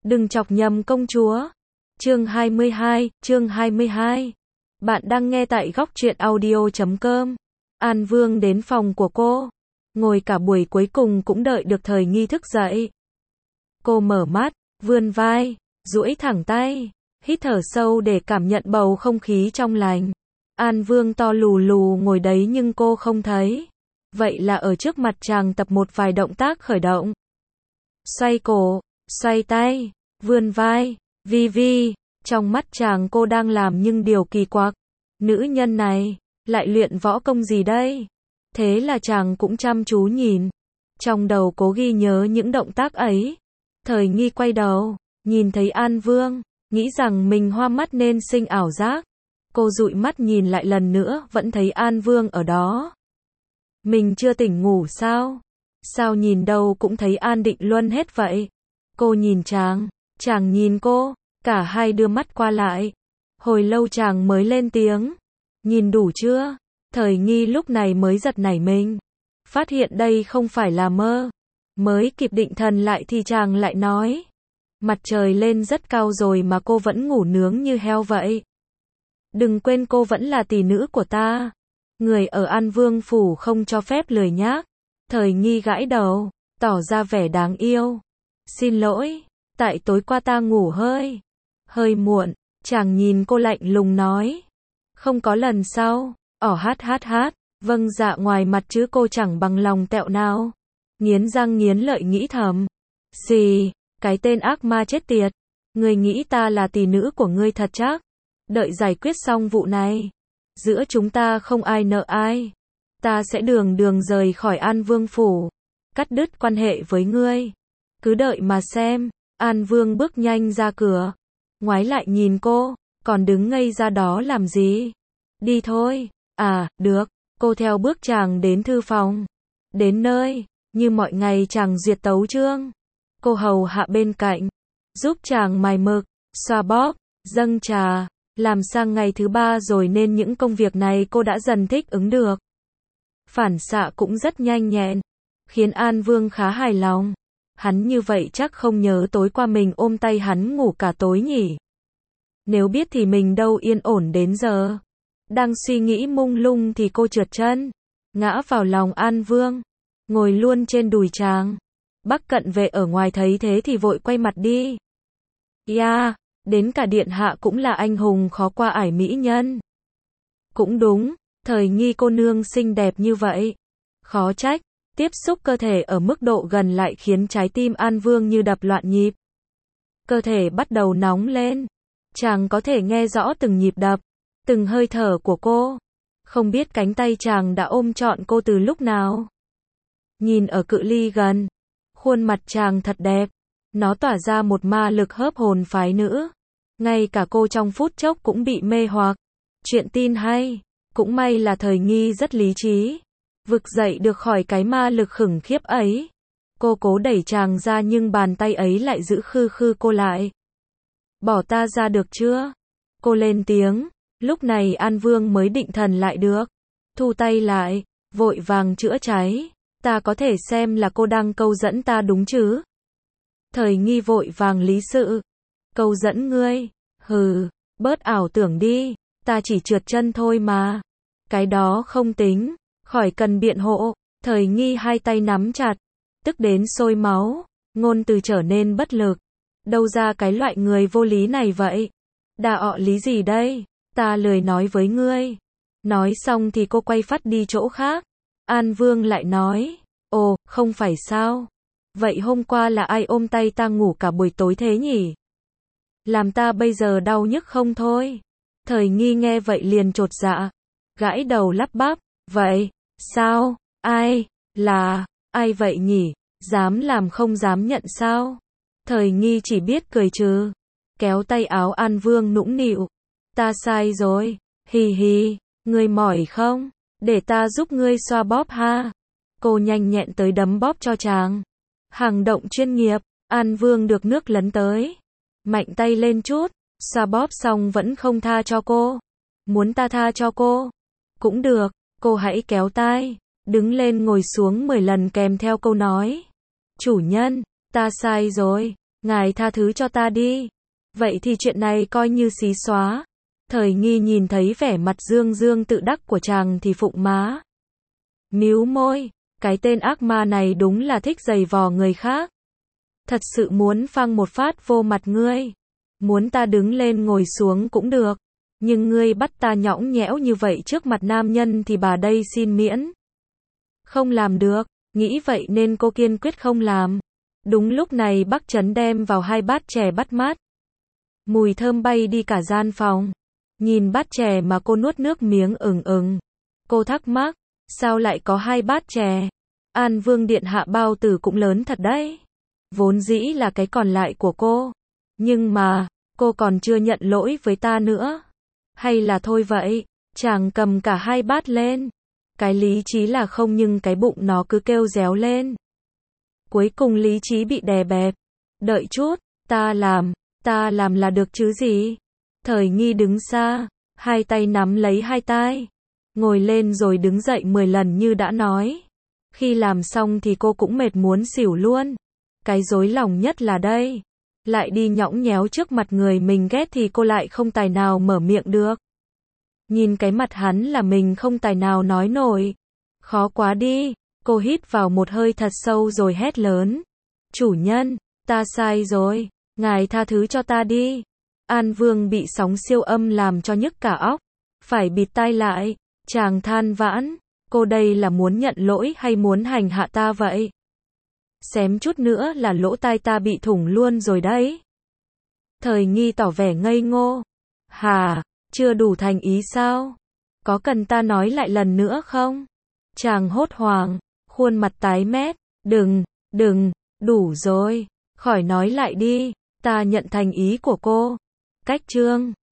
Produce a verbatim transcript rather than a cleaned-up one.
Đừng chọc nhầm công chúa. Chương hai mươi hai, chương hai mươi hai. Bạn đang nghe tại góc truyện audio chấm com. An Vương đến phòng của cô. Ngồi cả buổi cuối cùng cũng đợi được Thời Nghi thức dậy. Cô mở mắt, vươn vai, duỗi thẳng tay, hít thở sâu để cảm nhận bầu không khí trong lành. An Vương to lù lù ngồi đấy nhưng cô không thấy. Vậy là ở trước mặt chàng tập một vài động tác khởi động. Xoay cổ, xoay tay, vươn vai, vi vi. Trong mắt chàng cô đang làm nhưng điều kỳ quặc. Nữ nhân này, lại luyện võ công gì đây? Thế là chàng cũng chăm chú nhìn. Trong đầu cố ghi nhớ những động tác ấy. Thời Nghi quay đầu, nhìn thấy An Vương, nghĩ rằng mình hoa mắt nên sinh ảo giác. Cô dụi mắt nhìn lại lần nữa, vẫn thấy An Vương ở đó. Mình chưa tỉnh ngủ sao? Sao nhìn đâu cũng thấy An Định Luân hết vậy? Cô nhìn chàng, chàng nhìn cô, cả hai đưa mắt qua lại. Hồi lâu chàng mới lên tiếng. Nhìn đủ chưa? Thời Nghi lúc này mới giật nảy mình. Phát hiện đây không phải là mơ. Mới kịp định thần lại thì chàng lại nói. Mặt trời lên rất cao rồi mà cô vẫn ngủ nướng như heo vậy. Đừng quên cô vẫn là tỷ nữ của ta. Người ở An Vương phủ không cho phép lười nhác. Thời Nghi gãi đầu, tỏ ra vẻ đáng yêu. Xin lỗi, tại tối qua ta ngủ hơi, hơi muộn. Chàng nhìn cô lạnh lùng nói. Không có lần sau. Ỏ hát hát hát. Vâng dạ ngoài mặt chứ cô chẳng bằng lòng tẹo nào. Nghiến răng nghiến lợi nghĩ thầm. Xì, cái tên ác ma chết tiệt. Ngươi nghĩ ta là tỷ nữ của ngươi thật chắc? Đợi giải quyết xong vụ này, giữa chúng ta không ai nợ ai. Ta sẽ đường đường rời khỏi An Vương phủ, cắt đứt quan hệ với ngươi. Cứ đợi mà xem. An Vương bước nhanh ra cửa, ngoái lại nhìn cô, còn đứng ngây ra đó làm gì? Đi thôi. À, được. Cô theo bước chàng đến thư phòng. Đến nơi, như mọi ngày chàng duyệt tấu chương. Cô hầu hạ bên cạnh, giúp chàng mài mực, xoa bóp, dâng trà. Làm sang ngày thứ ba rồi nên những công việc này cô đã dần thích ứng được. Phản xạ cũng rất nhanh nhẹn, khiến An Vương khá hài lòng. Hắn như vậy chắc không nhớ tối qua mình ôm tay hắn ngủ cả tối nhỉ. Nếu biết thì mình đâu yên ổn đến giờ. Đang suy nghĩ mông lung thì cô trượt chân, ngã vào lòng An Vương, ngồi luôn trên đùi chàng. Bắc Cận Vệ ở ngoài thấy thế thì vội quay mặt đi. Yeah, đến cả điện hạ cũng là anh hùng khó qua ải mỹ nhân. Cũng đúng, Thời Nghi cô nương xinh đẹp như vậy. Khó trách, tiếp xúc cơ thể ở mức độ gần lại khiến trái tim An Vương như đập loạn nhịp. Cơ thể bắt đầu nóng lên. Chàng có thể nghe rõ từng nhịp đập, từng hơi thở của cô. Không biết cánh tay chàng đã ôm trọn cô từ lúc nào. Nhìn ở cự ly gần, khuôn mặt chàng thật đẹp. Nó tỏa ra một ma lực hớp hồn phái nữ. Ngay cả cô trong phút chốc cũng bị mê hoặc. Chuyện tin hay. Cũng may là Thời Nghi rất lý trí. Vực dậy được khỏi cái ma lực khủng khiếp ấy. Cô cố đẩy chàng ra nhưng bàn tay ấy lại giữ khư khư cô lại. Bỏ ta ra được chưa? Cô lên tiếng. Lúc này An Vương mới định thần lại được. Thu tay lại, vội vàng chữa cháy. Ta có thể xem là cô đang câu dẫn ta đúng chứ? Thời Nghi vội vàng lý sự. Câu dẫn ngươi? Hừ, bớt ảo tưởng đi. Ta chỉ trượt chân thôi mà. Cái đó không tính. Khỏi cần biện hộ. Thời Nghi hai tay nắm chặt, tức đến sôi máu. Ngôn từ trở nên bất lực. Đâu ra cái loại người vô lý này vậy? Đà ọ lý gì đây? Ta lười nói với ngươi. Nói xong thì cô quay phắt đi chỗ khác. An Vương lại nói. Ồ, không phải sao? Vậy hôm qua là ai ôm tay ta ngủ cả buổi tối thế nhỉ? Làm ta bây giờ đau nhức không thôi. Thời Nghi nghe vậy liền chột dạ. Gãi đầu lắp bắp. Vậy, sao? Ai? Là, ai vậy nhỉ? Dám làm không dám nhận sao? Thời Nghi chỉ biết cười trừ. Kéo tay áo An Vương nũng nịu. Ta sai rồi. Hì hì, ngươi mỏi không? Để ta giúp ngươi xoa bóp ha. Cô nhanh nhẹn tới đấm bóp cho chàng. Hành động chuyên nghiệp. An Vương được nước lấn tới. Mạnh tay lên chút. Xoa bóp xong vẫn không tha cho cô. Muốn ta tha cho cô? Cũng được. Cô hãy kéo tai. Đứng lên ngồi xuống mười lần kèm theo câu nói. Chủ nhân, ta sai rồi. ngài tha thứ cho ta đi. Vậy thì chuyện này coi như xí xóa. Thời nghi nhìn thấy vẻ mặt dương dương tự đắc của chàng thì phụng má. Míu môi, cái tên ác ma này đúng là thích giày vò người khác. Thật sự muốn phang một phát vô mặt ngươi. Muốn ta đứng lên ngồi xuống cũng được. Nhưng ngươi bắt ta nhõng nhẽo như vậy trước mặt nam nhân thì bà đây xin miễn. Không làm được, nghĩ vậy nên cô kiên quyết không làm. Đúng lúc này bác Trấn đem vào hai bát chè bắt mát. Mùi thơm bay đi cả gian phòng. Nhìn bát chè mà cô nuốt nước miếng ừng ừng. Cô thắc mắc, sao lại có hai bát chè? An Vương điện hạ bao tử cũng lớn thật đấy. Vốn dĩ là cái còn lại của cô. Nhưng mà, cô còn chưa nhận lỗi với ta nữa. Hay là thôi vậy, chàng cầm cả hai bát lên. Cái lý trí là không nhưng cái bụng nó cứ kêu réo lên. Cuối cùng lý trí bị đè bẹp. Đợi chút, ta làm, ta làm là được chứ gì? Thời nghi đứng xa, hai tay nắm lấy hai tai. Ngồi lên rồi đứng dậy mười lần như đã nói. Khi làm xong thì cô cũng mệt muốn xỉu luôn. Cái rối lòng nhất là đây. Lại đi nhõng nhẽo trước mặt người mình ghét thì cô lại không tài nào mở miệng được. Nhìn cái mặt hắn là mình không tài nào nói nổi. Khó quá đi. Cô hít vào một hơi thật sâu rồi hét lớn. Chủ nhân, ta sai rồi. Ngài tha thứ cho ta đi. An Vương bị sóng siêu âm làm cho nhức cả óc. Phải bịt tai lại. Chàng than vãn. Cô đây là muốn nhận lỗi hay muốn hành hạ ta vậy? Xém chút nữa là lỗ tai ta bị thủng luôn rồi đấy. Thời nghi tỏ vẻ ngây ngô. Hà, chưa đủ thành ý sao? Có cần ta nói lại lần nữa không? Chàng hốt hoảng, khuôn mặt tái mét. Đừng, đừng, đủ rồi. Khỏi nói lại đi. Ta nhận thành ý của cô. Cách chương